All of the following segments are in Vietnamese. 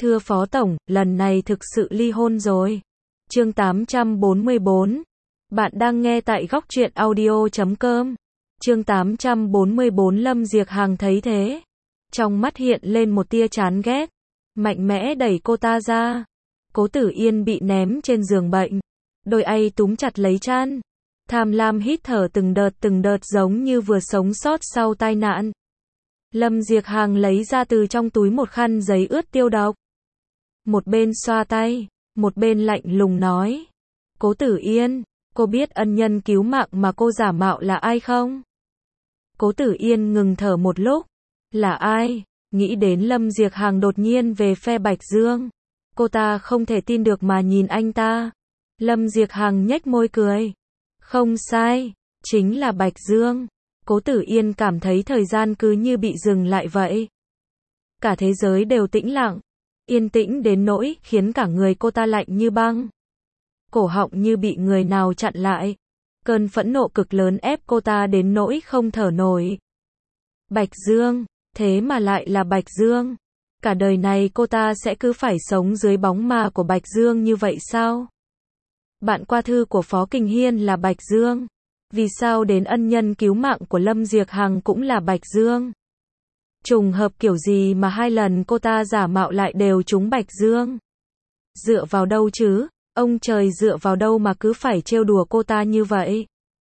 Thưa Phó Tổng, lần này thực sự ly hôn rồi. Chương 844. Bạn đang nghe tại góc truyện audio.com. Chương 844. Lâm Diệc Hằng thấy thế, trong mắt hiện lên một tia chán ghét, mạnh mẽ đẩy cô ta ra. Cố Tử Yên bị ném trên giường bệnh, đôi tay túm chặt lấy chăn, tham lam hít thở từng đợt giống như vừa sống sót sau tai nạn. Lâm Diệc Hằng lấy ra từ trong túi một khăn giấy ướt tiêu độc. Một bên xoa tay, một bên lạnh lùng nói. Cố Tử Yên, cô biết ân nhân cứu mạng mà cô giả mạo là ai không? Cố Tử Yên ngừng thở một lúc. Là ai? Nghĩ đến Lâm Diệc Hằng đột nhiên về phe Bạch Dương, cô ta không thể tin được mà nhìn anh ta. Lâm Diệc Hằng nhếch môi cười. Không sai, chính là Bạch Dương. Cố Tử Yên cảm thấy thời gian cứ như bị dừng lại vậy. Cả thế giới đều tĩnh lặng, yên tĩnh đến nỗi khiến cả người cô ta lạnh như băng. Cổ họng như bị người nào chặn lại. Cơn phẫn nộ cực lớn ép cô ta đến nỗi không thở nổi. Bạch Dương, thế mà lại là Bạch Dương. Cả đời này cô ta sẽ cứ phải sống dưới bóng ma của Bạch Dương như vậy sao? Bạn qua thư của Phó Kình Hiên là Bạch Dương. Vì sao đến ân nhân cứu mạng của Lâm Diệc Hằng cũng là Bạch Dương? Trùng hợp kiểu gì mà hai lần cô ta giả mạo lại đều trúng Bạch Dương? Dựa vào đâu chứ? Ông trời dựa vào đâu mà cứ phải trêu đùa cô ta như vậy?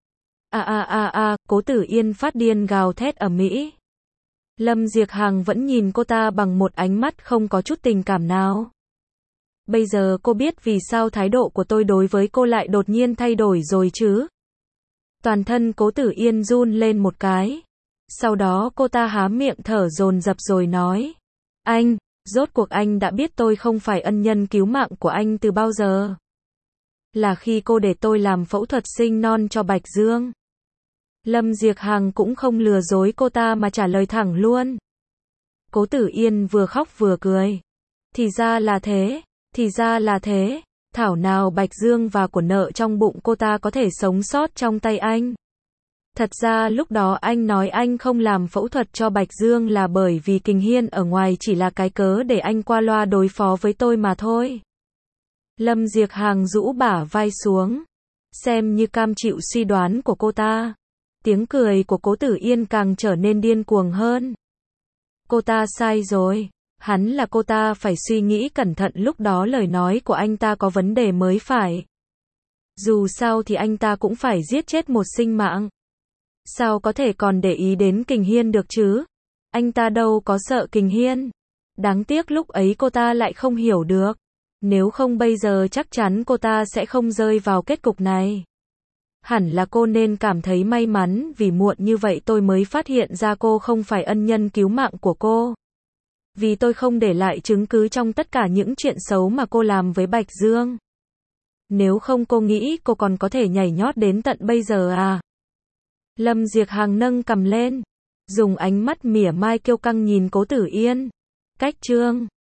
Cố Tử Yên phát điên gào thét ầm ĩ. Lâm Diệc Hằng vẫn nhìn cô ta bằng một ánh mắt không có chút tình cảm nào. Bây giờ cô biết vì sao thái độ của tôi đối với cô lại đột nhiên thay đổi rồi chứ? Toàn thân Cố Tử Yên run lên một cái. Sau đó cô ta há miệng thở dồn dập rồi nói. Anh, rốt cuộc anh đã biết tôi không phải ân nhân cứu mạng của anh từ bao giờ? Là khi cô để tôi làm phẫu thuật sinh non cho Bạch Dương. Lâm Diệc Hằng cũng không lừa dối cô ta mà trả lời thẳng luôn. Cố Tử Yên vừa khóc vừa cười. Thì ra là thế, thì ra là thế. Thảo nào Bạch Dương và của nợ trong bụng cô ta có thể sống sót trong tay anh. Thật ra lúc đó anh nói anh không làm phẫu thuật cho Bạch Dương là bởi vì Kình Hiên ở ngoài chỉ là cái cớ để anh qua loa đối phó với tôi mà thôi. Lâm Diệc Hằng rũ bả vai xuống, xem như cam chịu suy đoán của cô ta. Tiếng cười của Cố Tử Yên càng trở nên điên cuồng hơn. Cô ta sai rồi. Hắn là cô ta phải suy nghĩ cẩn thận, lúc đó lời nói của anh ta có vấn đề mới phải. Dù sao thì anh ta cũng phải giết chết một sinh mạng. Sao có thể còn để ý đến Kình Hiên được chứ? Anh ta đâu có sợ Kình Hiên. Đáng tiếc lúc ấy cô ta lại không hiểu được. Nếu không bây giờ chắc chắn cô ta sẽ không rơi vào kết cục này. Hẳn là cô nên cảm thấy may mắn vì muộn như vậy tôi mới phát hiện ra cô không phải ân nhân cứu mạng của cô. Vì tôi không để lại chứng cứ trong tất cả những chuyện xấu mà cô làm với Bạch Dương. Nếu không cô nghĩ cô còn có thể nhảy nhót đến tận bây giờ à? Lâm Diệc Hằng nâng cằm lên, dùng ánh mắt mỉa mai kiêu căng nhìn Cố Tử Yên. Cách chương